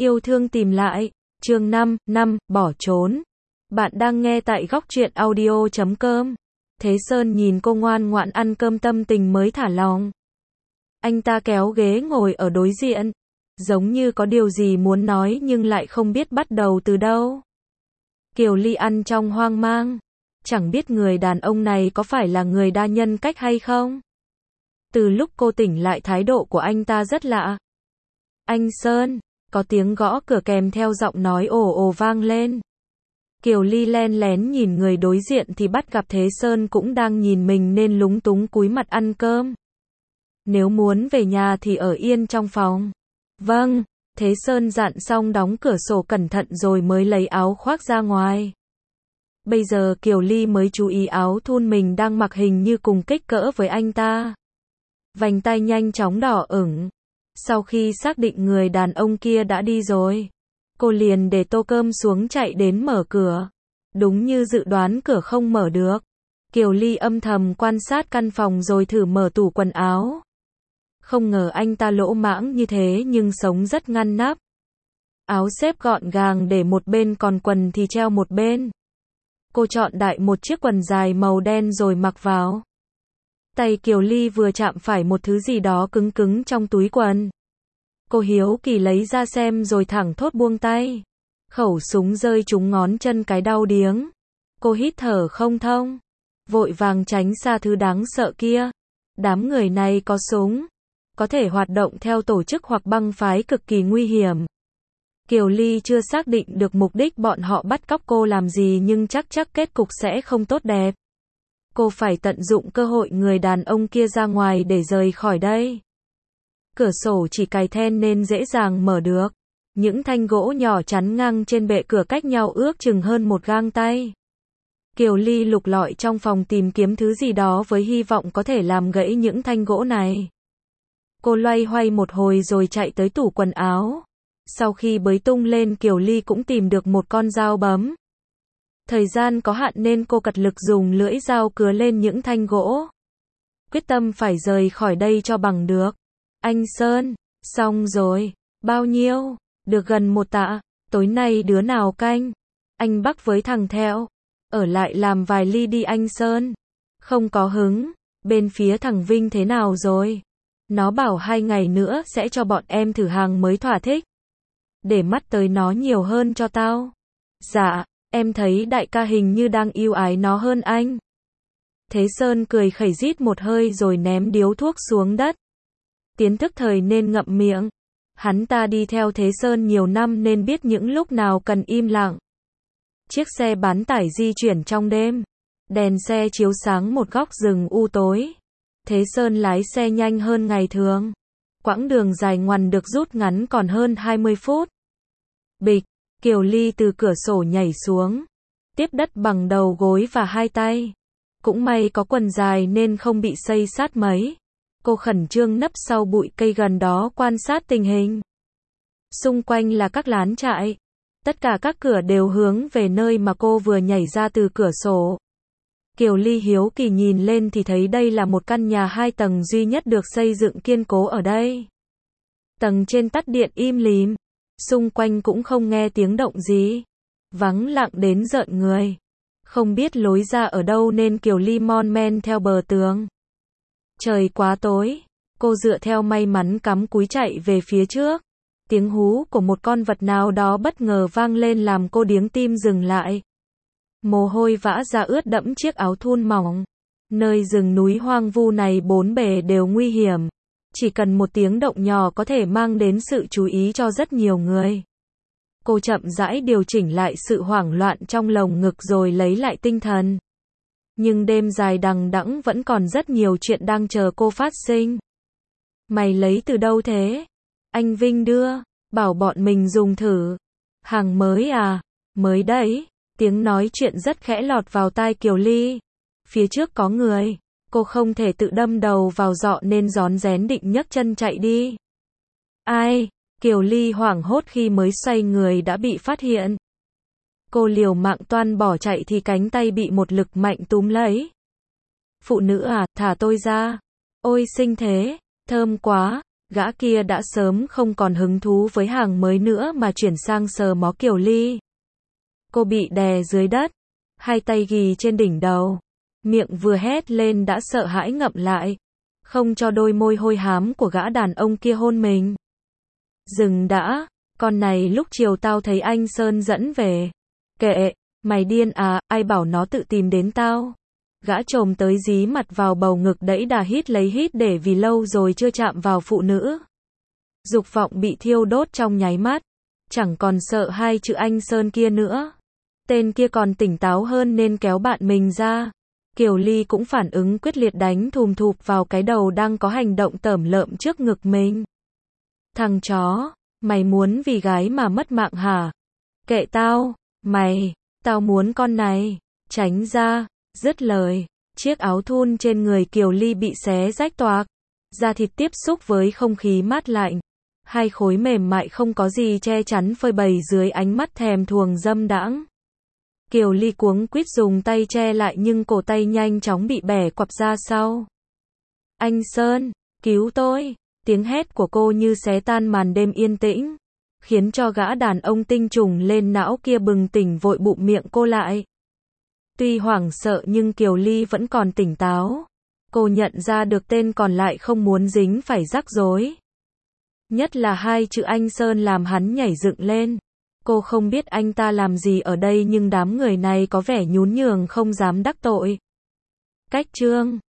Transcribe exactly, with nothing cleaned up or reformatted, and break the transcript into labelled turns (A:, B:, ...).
A: Yêu thương tìm lại, chương năm, năm, bỏ trốn. Bạn đang nghe tại góc truyện audio chấm com. Thế Sơn nhìn cô ngoan ngoãn ăn cơm tâm tình mới thả lỏng. Anh ta kéo ghế ngồi ở đối diện, giống như có điều gì muốn nói nhưng lại không biết bắt đầu từ đâu. Kiều Ly ăn trong hoang mang, chẳng biết người đàn ông này có phải là người đa nhân cách hay không. Từ lúc cô tỉnh lại thái độ của anh ta rất lạ. Anh Sơn, có tiếng gõ cửa kèm theo giọng nói ồ ồ vang lên. Kiều Ly len lén nhìn người đối diện thì bắt gặp Thế Sơn cũng đang nhìn mình nên lúng túng cúi mặt ăn cơm. Nếu muốn về nhà thì ở yên trong phòng. Vâng, Thế Sơn dặn xong đóng cửa sổ cẩn thận rồi mới lấy áo khoác ra ngoài. Bây giờ Kiều Ly mới chú ý áo thun mình đang mặc hình như cùng kích cỡ với anh ta. Vành tay nhanh chóng đỏ ửng. Sau khi xác định người đàn ông kia đã đi rồi, cô liền để tô cơm xuống chạy đến mở cửa. Đúng như dự đoán cửa không mở được. Kiều Ly âm thầm quan sát căn phòng rồi thử mở tủ quần áo. Không ngờ anh ta lỗ mãng như thế nhưng sống rất ngăn nắp. Áo xếp gọn gàng để một bên còn quần thì treo một bên. Cô chọn đại một chiếc quần dài màu đen rồi mặc vào. Tay Kiều Ly vừa chạm phải một thứ gì đó cứng cứng trong túi quần. Cô hiếu kỳ lấy ra xem rồi thẳng thốt buông tay. Khẩu súng rơi trúng ngón chân cái đau điếng. Cô hít thở không thông, vội vàng tránh xa thứ đáng sợ kia. Đám người này có súng, có thể hoạt động theo tổ chức hoặc băng phái cực kỳ nguy hiểm. Kiều Ly chưa xác định được mục đích bọn họ bắt cóc cô làm gì nhưng chắc chắc kết cục sẽ không tốt đẹp. Cô phải tận dụng cơ hội người đàn ông kia ra ngoài để rời khỏi đây. Cửa sổ chỉ cài then nên dễ dàng mở được. Những thanh gỗ nhỏ chắn ngang trên bệ cửa cách nhau ước chừng hơn một gang tay. Kiều Ly lục lọi trong phòng tìm kiếm thứ gì đó với hy vọng có thể làm gãy những thanh gỗ này. Cô loay hoay một hồi rồi chạy tới tủ quần áo. Sau khi bới tung lên Kiều Ly cũng tìm được một con dao bấm. Thời gian có hạn nên cô cật lực dùng lưỡi dao cứa lên những thanh gỗ. Quyết tâm phải rời khỏi đây cho bằng được. Anh Sơn, xong rồi. Bao nhiêu? Được gần một tạ. Tối nay đứa nào canh? Anh Bắc với thằng Theo. Ở lại làm vài ly đi anh Sơn. Không có hứng. Bên phía thằng Vinh thế nào rồi? Nó bảo hai ngày nữa sẽ cho bọn em thử hàng mới thỏa thích. Để mắt tới nó nhiều hơn cho tao. Dạ, em thấy đại ca hình như đang yêu ái nó hơn anh. Thế Sơn cười khẩy rít một hơi rồi ném điếu thuốc xuống đất. Tiến thức thời nên ngậm miệng. Hắn ta đi theo Thế Sơn nhiều năm nên biết những lúc nào cần im lặng. Chiếc xe bán tải di chuyển trong đêm. Đèn xe chiếu sáng một góc rừng u tối. Thế Sơn lái xe nhanh hơn ngày thường. Quãng đường dài ngoằn được rút ngắn còn hơn hai mươi phút. Bịch, Kiều Ly từ cửa sổ nhảy xuống. Tiếp đất bằng đầu gối và hai tay. Cũng may có quần dài nên không bị xây sát mấy. Cô khẩn trương nấp sau bụi cây gần đó quan sát tình hình. Xung quanh là các lán trại. Tất cả các cửa đều hướng về nơi mà cô vừa nhảy ra từ cửa sổ. Kiều Ly hiếu kỳ nhìn lên thì thấy đây là một căn nhà hai tầng duy nhất được xây dựng kiên cố ở đây. Tầng trên tắt điện im lìm. Xung quanh cũng không nghe tiếng động gì. Vắng lặng đến rợn người. Không biết lối ra ở đâu nên Kiều Ly mon men theo bờ tường. Trời quá tối. Cô dựa theo may mắn cắm cúi chạy về phía trước. Tiếng hú của một con vật nào đó bất ngờ vang lên làm cô điếng tim dừng lại. Mồ hôi vã ra ướt đẫm chiếc áo thun mỏng. Nơi rừng núi hoang vu này bốn bề đều nguy hiểm. Chỉ cần một tiếng động nhỏ có thể mang đến sự chú ý cho rất nhiều người. Cô chậm rãi điều chỉnh lại sự hoảng loạn trong lồng ngực rồi lấy lại tinh thần. Nhưng đêm dài đằng đẵng vẫn còn rất nhiều chuyện đang chờ cô phát sinh. Mày lấy từ đâu thế? Anh Vinh đưa, bảo bọn mình dùng thử. Hàng mới à? Mới đấy. Tiếng nói chuyện rất khẽ lọt vào tai Kiều Ly. Phía trước có người. Cô không thể tự đâm đầu vào dọ nên rón rén định nhấc chân chạy đi. Ai? Kiều Ly hoảng hốt khi mới xoay người đã bị phát hiện. Cô liều mạng toan bỏ chạy thì cánh tay bị một lực mạnh túm lấy. Phụ nữ à, thả tôi ra. Ôi xinh thế, thơm quá. Gã kia đã sớm không còn hứng thú với hàng mới nữa mà chuyển sang sờ mó Kiều Ly. Cô bị đè dưới đất, hai tay ghì trên đỉnh đầu, miệng vừa hét lên đã sợ hãi ngậm lại, không cho đôi môi hôi hám của gã đàn ông kia hôn mình. Dừng đã, con này lúc chiều tao thấy anh Sơn dẫn về. Kệ, mày điên à, ai bảo nó tự tìm đến tao. Gã trồm tới dí mặt vào bầu ngực đẫy đà hít lấy hít để vì lâu rồi chưa chạm vào phụ nữ. Dục vọng bị thiêu đốt trong nháy mắt, chẳng còn sợ hai chữ anh Sơn kia nữa. Tên kia còn tỉnh táo hơn nên kéo bạn mình ra. Kiều Ly cũng phản ứng quyết liệt đánh thùm thụp vào cái đầu đang có hành động tởm lợm trước ngực mình. Thằng chó, mày muốn vì gái mà mất mạng hả? Kệ tao, mày, tao muốn con này, tránh ra, dứt lời. Chiếc áo thun trên người Kiều Ly bị xé rách toạc, da thịt tiếp xúc với không khí mát lạnh. Hai khối mềm mại không có gì che chắn phơi bày dưới ánh mắt thèm thuồng dâm đãng. Kiều Ly cuống quýt dùng tay che lại nhưng cổ tay nhanh chóng bị bẻ quặp ra sau. Anh Sơn, cứu tôi! Tiếng hét của cô như xé tan màn đêm yên tĩnh, khiến cho gã đàn ông tinh trùng lên não kia bừng tỉnh vội bụm miệng cô lại. Tuy hoảng sợ nhưng Kiều Ly vẫn còn tỉnh táo. Cô nhận ra được tên còn lại không muốn dính phải rắc rối. Nhất là hai chữ anh Sơn làm hắn nhảy dựng lên. Cô không biết anh ta làm gì ở đây nhưng đám người này có vẻ nhún nhường không dám đắc tội. Cách chương